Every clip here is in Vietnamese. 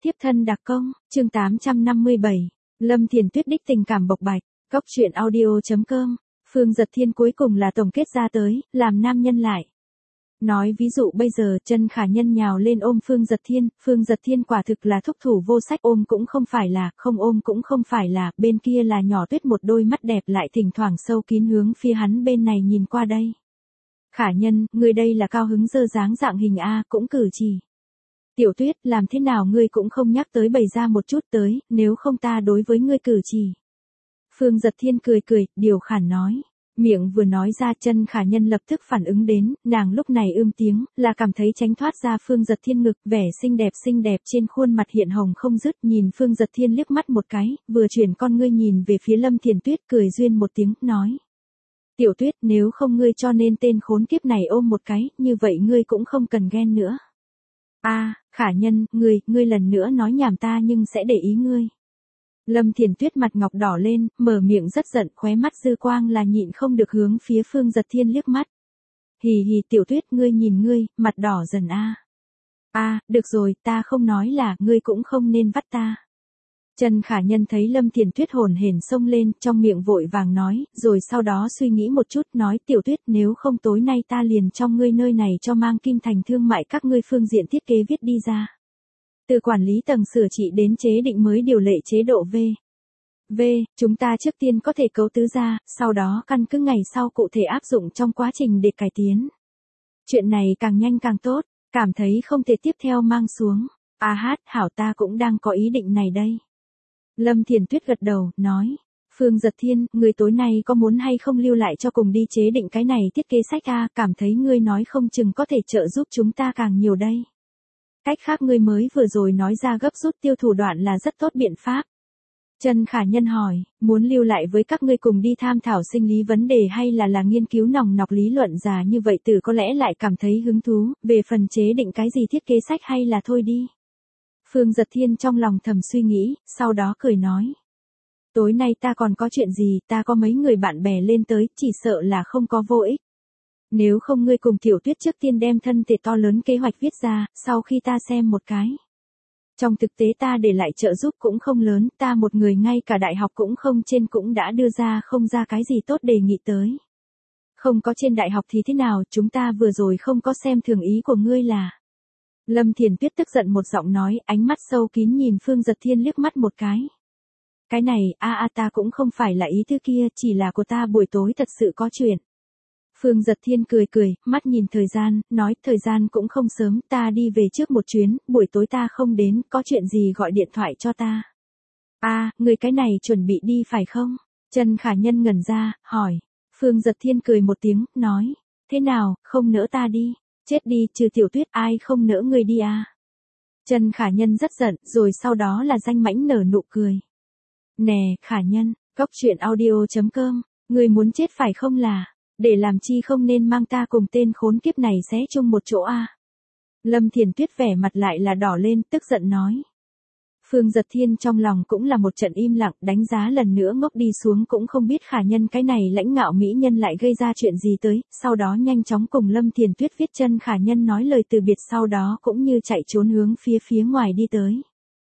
Tiếp thân đặc công, chương 857. Lâm Thiền Tuyết đích tình cảm bộc bạch, Cóc truyện audio.com. Phương Dật Thiên cuối cùng là tổng kết ra tới, làm nam nhân lại. Nói ví dụ bây giờ Chân Khả Nhân nhào lên ôm Phương Dật Thiên quả thực là thúc thủ vô sách, ôm cũng không phải là, không ôm cũng không phải là, bên kia là Nhỏ Tuyết một đôi mắt đẹp lại thỉnh thoảng sâu kín hướng phía hắn bên này nhìn qua đây. Khả Nhân, ngươi đây là cao hứng dơ dáng dạng hình A, cũng cử chỉ. Tiểu Tuyết, làm thế nào ngươi cũng không nhắc tới bày ra một chút tới, nếu không ta đối với ngươi cử chỉ. Phương Dật Thiên cười cười, điều khản nói. Miệng vừa nói ra Chân Khả Nhân lập tức phản ứng đến, nàng lúc này tiếng, là cảm thấy tránh thoát ra Phương Dật Thiên ngực, vẻ xinh đẹp trên khuôn mặt hiện hồng không dứt, nhìn Phương Dật Thiên liếc mắt một cái, vừa chuyển con ngươi nhìn về phía Lâm Thiền Tuyết, cười duyên một tiếng, nói. Tiểu Tuyết, nếu không ngươi cho nên tên khốn kiếp này ôm một cái, như vậy ngươi cũng không cần ghen nữa. Khả Nhân, ngươi lần nữa nói nhảm ta nhưng sẽ để ý ngươi. Lâm Thiền Tuyết mặt ngọc đỏ lên, mở miệng rất giận, khóe mắt dư quang là nhịn không được hướng phía Phương Dật Thiên liếc mắt. Hì hì Tiểu Tuyết, ngươi nhìn ngươi, mặt đỏ dần được rồi, ta không nói là, ngươi cũng không nên vắt ta. Chân Khả Nhân thấy Lâm Thiền Tuyết hồn hển xông lên, trong miệng vội vàng nói, rồi sau đó suy nghĩ một chút, nói Tiểu Tuyết, nếu không tối nay ta liền trong ngươi nơi này cho mang kim thành thương mại các ngươi phương diện thiết kế viết đi ra. Từ quản lý tầng sửa trị đến chế định mới điều lệ chế độ V, chúng ta trước tiên có thể cấu tứ ra, sau đó căn cứ ngày sau cụ thể áp dụng trong quá trình để cải tiến. Chuyện này càng nhanh càng tốt, cảm thấy không thể tiếp theo mang xuống. Hảo, ta cũng đang có ý định này đây. Lâm Thiền Tuyết gật đầu, nói. Phương Dật Thiên, ngươi tối nay có muốn hay không lưu lại cho cùng đi chế định cái này thiết kế sách cảm thấy ngươi nói không chừng có thể trợ giúp chúng ta càng nhiều đây. Cách khác ngươi mới vừa rồi nói ra gấp rút tiêu thủ đoạn là rất tốt biện pháp. Chân Khả Nhân hỏi, muốn lưu lại với các ngươi cùng đi tham thảo sinh lý vấn đề hay là nghiên cứu nòng nọc lý luận già như vậy từ có lẽ lại cảm thấy hứng thú, về phần chế định cái gì thiết kế sách hay là thôi đi. Phương Dật Thiên trong lòng thầm suy nghĩ, sau đó cười nói. Tối nay ta còn có chuyện gì, ta có mấy người bạn bè lên tới, chỉ sợ là không có vô ích. Nếu không ngươi cùng Tiểu Tuyết trước tiên đem thân thể to lớn kế hoạch viết ra, sau khi ta xem một cái. Trong thực tế ta để lại trợ giúp cũng không lớn, ta một người ngay cả đại học cũng không trên cũng đã đưa ra không ra cái gì tốt đề nghị tới. Không có trên đại học thì thế nào, chúng ta vừa rồi không có xem thường ý của ngươi là. Lâm Thiền Tuyết tức giận một giọng nói, ánh mắt sâu kín nhìn Phương Dật Thiên liếc mắt một cái. Cái này, ta cũng không phải là ý thứ kia, chỉ là của ta buổi tối thật sự có chuyện. Phương Dật Thiên cười, mắt nhìn thời gian, nói thời gian cũng không sớm, ta đi về trước một chuyến, buổi tối ta không đến, có chuyện gì gọi điện thoại cho ta. Người cái này chuẩn bị đi phải không? Chân Khả Nhân ngẩn ra, hỏi. Phương Dật Thiên cười một tiếng, nói. Thế nào, không nỡ ta đi? Chết đi, trừ Tiểu Tuyết, ai không nỡ người đi Chân Khả Nhân rất giận, rồi sau đó là danh mãnh nở nụ cười. Nè, Khả Nhân, Cóc truyện audio.com, người muốn chết phải không là? Để làm chi không nên mang ta cùng tên khốn kiếp này xé chung một chỗ Lâm Thiền Tuyết vẻ mặt lại là đỏ lên, tức giận nói. Phương Dật Thiên trong lòng cũng là một trận im lặng, đánh giá lần nữa ngốc đi xuống cũng không biết Khả Nhân cái này lãnh ngạo mỹ nhân lại gây ra chuyện gì tới, sau đó nhanh chóng cùng Lâm Thiền Tuyết viết Chân Khả Nhân nói lời từ biệt, sau đó cũng như chạy trốn hướng phía ngoài đi tới.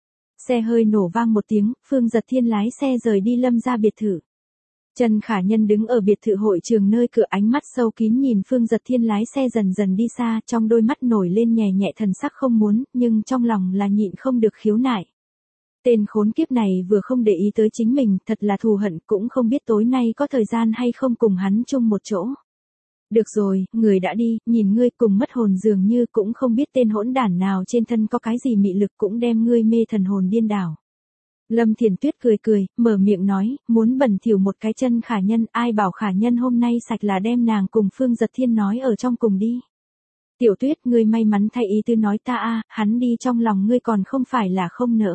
Xe hơi nổ vang một tiếng, Phương Dật Thiên lái xe rời đi Lâm ra biệt thự. Chân Khả Nhân đứng ở biệt thự hội trường nơi cửa, ánh mắt sâu kín nhìn Phương Dật Thiên lái xe dần dần đi xa, trong đôi mắt nổi lên nhẹ thần sắc không muốn, nhưng trong lòng là nhịn không được khiếu nại. Tên khốn kiếp này vừa không để ý tới chính mình, thật là thù hận, cũng không biết tối nay có thời gian hay không cùng hắn chung một chỗ. Được rồi, người đã đi, nhìn ngươi cùng mất hồn dường như cũng không biết tên hỗn đản nào trên thân có cái gì mị lực cũng đem ngươi mê thần hồn điên đảo. Lâm Thiền Tuyết cười, mở miệng nói, muốn bẩn thỉu một cái Chân Khả Nhân, ai bảo Khả Nhân hôm nay sạch là đem nàng cùng Phương Dật Thiên nói ở trong cùng đi. Tiểu Tuyết, ngươi may mắn thay ý tứ nói ta hắn đi trong lòng ngươi còn không phải là không nỡ.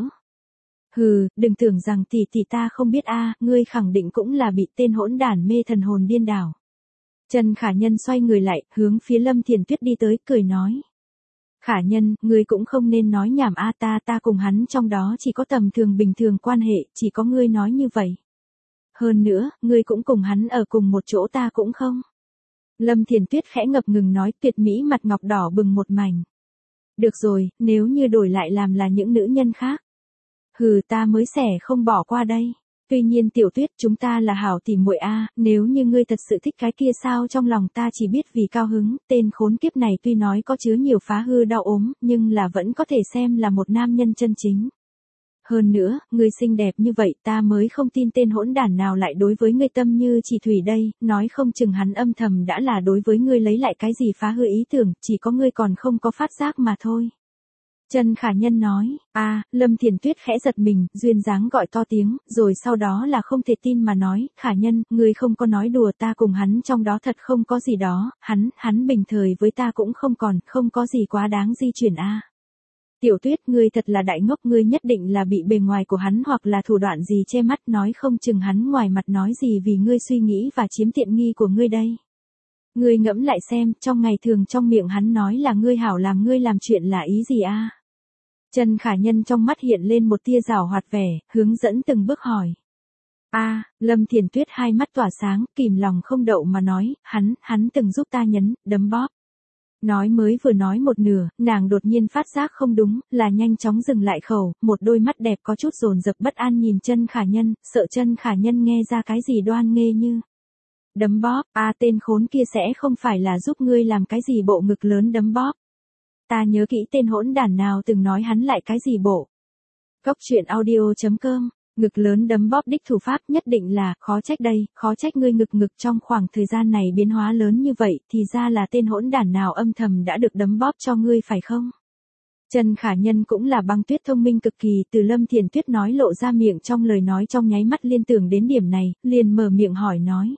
Hừ, đừng tưởng rằng tỷ ta không biết ngươi khẳng định cũng là bị tên hỗn đản mê thần hồn điên đảo. Chân Khả Nhân xoay người lại, hướng phía Lâm Thiền Tuyết đi tới, cười nói. Khả Nhân, ngươi cũng không nên nói nhảm ta cùng hắn trong đó chỉ có tầm thường bình thường quan hệ, chỉ có ngươi nói như vậy. Hơn nữa, ngươi cũng cùng hắn ở cùng một chỗ ta cũng không. Lâm Thiền Tuyết khẽ ngập ngừng nói, tuyệt mỹ mặt ngọc đỏ bừng một mảnh. Được rồi, nếu như đổi lại làm là những nữ nhân khác. Hừ, ta mới sẽ không bỏ qua đây. Tuy nhiên Tiểu Tuyết, chúng ta là hảo tỉ muội a, nếu như ngươi thật sự thích cái kia sao, trong lòng ta chỉ biết vì cao hứng, tên khốn kiếp này tuy nói có chứa nhiều phá hư đau ốm, nhưng là vẫn có thể xem là một nam nhân chân chính. Hơn nữa, ngươi xinh đẹp như vậy, ta mới không tin tên hỗn đản nào lại đối với ngươi tâm như chỉ thủy đây, nói không chừng hắn âm thầm đã là đối với ngươi lấy lại cái gì phá hư ý tưởng, chỉ có ngươi còn không có phát giác mà thôi. Trần Khả Nhân nói, Lâm Thiền Tuyết khẽ giật mình, duyên dáng gọi to tiếng, rồi sau đó là không thể tin mà nói, Khả Nhân, ngươi không có nói đùa, ta cùng hắn trong đó thật không có gì đó, hắn bình thời với ta cũng không có gì quá đáng di chuyển a. Tiểu Tuyết, ngươi thật là đại ngốc, ngươi nhất định là bị bề ngoài của hắn hoặc là thủ đoạn gì che mắt, nói không chừng hắn ngoài mặt nói gì vì ngươi suy nghĩ và chiếm tiện nghi của ngươi đây. Ngươi ngẫm lại xem, trong ngày thường trong miệng hắn nói là ngươi hảo làm ngươi làm chuyện là ý gì a? Trần Khả Nhân trong mắt hiện lên một tia giảo hoạt vẻ, hướng dẫn từng bước hỏi. Lâm Thiền Tuyết hai mắt tỏa sáng, kìm lòng không đậu mà nói, hắn từng giúp ta nhấn, đấm bóp. Nói mới vừa nói một nửa, nàng đột nhiên phát giác không đúng, là nhanh chóng dừng lại khẩu, một đôi mắt đẹp có chút dồn dập bất an nhìn Trần Khả Nhân, sợ Trần Khả Nhân nghe ra cái gì đoan nghê như. Đấm bóp, tên khốn kia sẽ không phải là giúp ngươi làm cái gì bộ ngực lớn đấm bóp. Ta nhớ kỹ tên hỗn đản nào từng nói hắn lại cái gì bộ. Góc truyện audio.com, ngực lớn đấm bóp đích thủ pháp nhất định là, khó trách ngươi ngực trong khoảng thời gian này biến hóa lớn như vậy, thì ra là tên hỗn đản nào âm thầm đã được đấm bóp cho ngươi phải không? Trần Khả Nhân cũng là băng tuyết thông minh cực kỳ, từ Lâm Thiền Tuyết nói lộ ra miệng trong lời nói trong nháy mắt liên tưởng đến điểm này, liền mở miệng hỏi nói.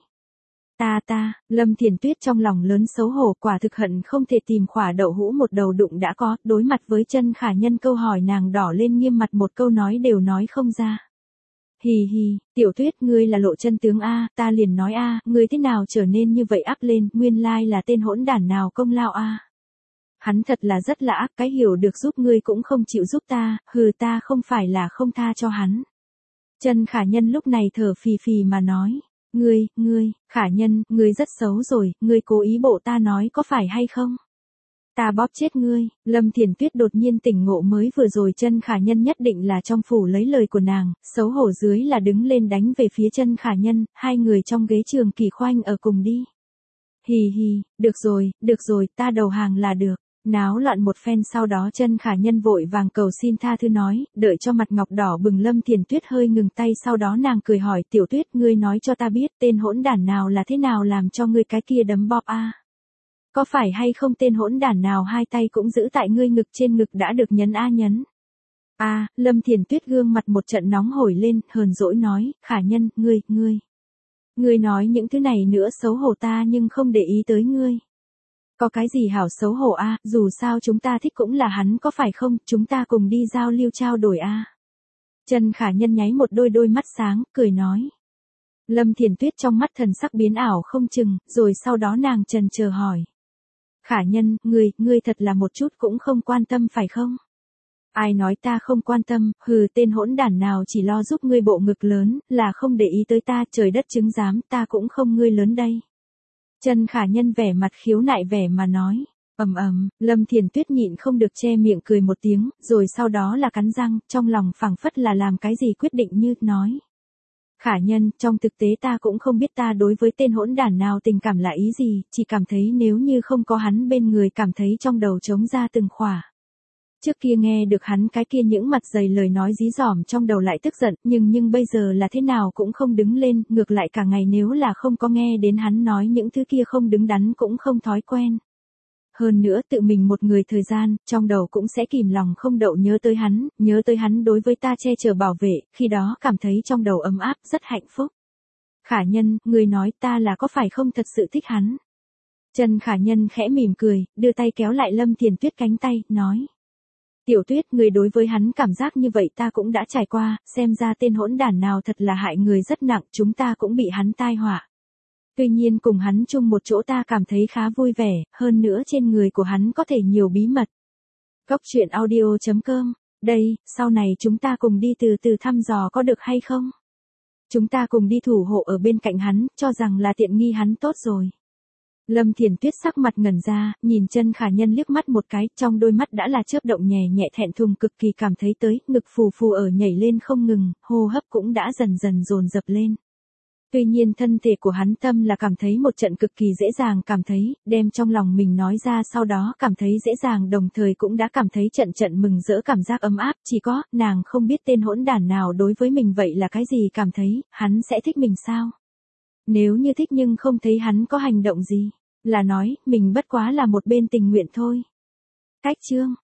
Lâm Thiền Tuyết trong lòng lớn xấu hổ, quả thực hận không thể tìm khỏa đậu hũ một đầu đụng đã có, đối mặt với Trần Khả Nhân câu hỏi nàng đỏ lên nghiêm mặt, một câu nói đều nói không ra. Hì hì, Tiểu Tuyết, ngươi là lộ chân tướng a, ta liền nói ngươi thế nào trở nên như vậy áp lên, nguyên lai là tên hỗn đản nào công lao a. Hắn thật là rất là ác, cái hiểu được giúp ngươi cũng không chịu giúp ta, ta không phải là không tha cho hắn. Trần Khả Nhân lúc này thở phì phì mà nói. Ngươi, Khả Nhân, ngươi rất xấu rồi, ngươi cố ý bộ ta nói có phải hay không? Ta bóp chết ngươi. Lâm Thiền Tuyết đột nhiên tỉnh ngộ mới vừa rồi Trần Khả Nhân nhất định là trong phủ lấy lời của nàng, xấu hổ dưới là đứng lên đánh về phía Trần Khả Nhân, hai người trong ghế trường kỳ khoanh ở cùng đi. Hì, được rồi, ta đầu hàng là được. Náo loạn một phen sau đó Trần Khả Nhân vội vàng cầu xin tha thứ nói, đợi cho mặt ngọc đỏ bừng Lâm Thiền Tuyết hơi ngừng tay, sau đó nàng cười hỏi, Tiểu Tuyết, ngươi nói cho ta biết tên hỗn đản nào là thế nào làm cho ngươi cái kia đấm bóp a? Có phải hay không tên hỗn đản nào hai tay cũng giữ tại ngươi ngực trên ngực đã được nhấn nhấn? Lâm Thiền Tuyết gương mặt một trận nóng hổi lên, hờn dỗi nói, Khả Nhân, ngươi nói những thứ này nữa xấu hổ ta nhưng không để ý tới ngươi. Có cái gì hảo xấu hổ dù sao chúng ta thích cũng là hắn có phải không, chúng ta cùng đi giao lưu trao đổi Trần Khả Nhân nháy một đôi mắt sáng, cười nói. Lâm Thiền Tuyết trong mắt thần sắc biến ảo không chừng, rồi sau đó nàng trần chờ hỏi. Khả Nhân, ngươi thật là một chút cũng không quan tâm phải không? Ai nói ta không quan tâm, tên hỗn đản nào chỉ lo giúp ngươi bộ ngực lớn, là không để ý tới ta, trời đất chứng giám, ta cũng không ngươi lớn đây. Trần Khả Nhân vẻ mặt khiếu nại vẻ mà nói. Lâm Thiền Tuyết nhịn không được che miệng cười một tiếng, rồi sau đó là cắn răng, trong lòng phảng phất là làm cái gì quyết định như, nói. Khả Nhân, trong thực tế ta cũng không biết ta đối với tên hỗn đản nào tình cảm là ý gì, chỉ cảm thấy nếu như không có hắn bên người cảm thấy trong đầu trống ra từng khỏa. Trước kia nghe được hắn cái kia những mặt dày lời nói dí dỏm trong đầu lại tức giận, nhưng bây giờ là thế nào cũng không đứng lên, ngược lại cả ngày nếu là không có nghe đến hắn nói những thứ kia không đứng đắn cũng không thói quen. Hơn nữa tự mình một người thời gian, trong đầu cũng sẽ kìm lòng không đậu nhớ tới hắn đối với ta che chở bảo vệ, khi đó cảm thấy trong đầu ấm áp, rất hạnh phúc. Khả Nhân, ngươi nói ta là có phải không thật sự thích hắn? Trần Khả Nhân khẽ mỉm cười, đưa tay kéo lại Lâm Thiền Tuyết cánh tay, nói. Tiểu Tuyết, người đối với hắn cảm giác như vậy ta cũng đã trải qua, xem ra tên hỗn đản nào thật là hại người rất nặng, chúng ta cũng bị hắn tai họa. Tuy nhiên cùng hắn chung một chỗ ta cảm thấy khá vui vẻ, hơn nữa trên người của hắn có thể nhiều bí mật. Góc truyện audio.com, đây, sau này chúng ta cùng đi từ từ thăm dò có được hay không? Chúng ta cùng đi thủ hộ ở bên cạnh hắn, cho rằng là tiện nghi hắn tốt rồi. Lâm Thiền Tuyết sắc mặt ngẩn ra, nhìn Chân Khả Nhân liếc mắt một cái, trong đôi mắt đã là chớp động nhẹ nhẹ thẹn thùng cực kỳ cảm thấy tới, ngực phù phù ở nhảy lên không ngừng, hô hấp cũng đã dần dần dồn dập lên. Tuy nhiên thân thể của hắn tâm là cảm thấy một trận cực kỳ dễ dàng cảm thấy, đem trong lòng mình nói ra sau đó cảm thấy dễ dàng đồng thời cũng đã cảm thấy trận trận mừng rỡ cảm giác ấm áp, chỉ có, nàng không biết tên hỗn đản nào đối với mình vậy là cái gì cảm thấy, hắn sẽ thích mình sao? Nếu như thích nhưng không thấy hắn có hành động gì, là nói, mình bất quá là một bên tình nguyện thôi. Cách chương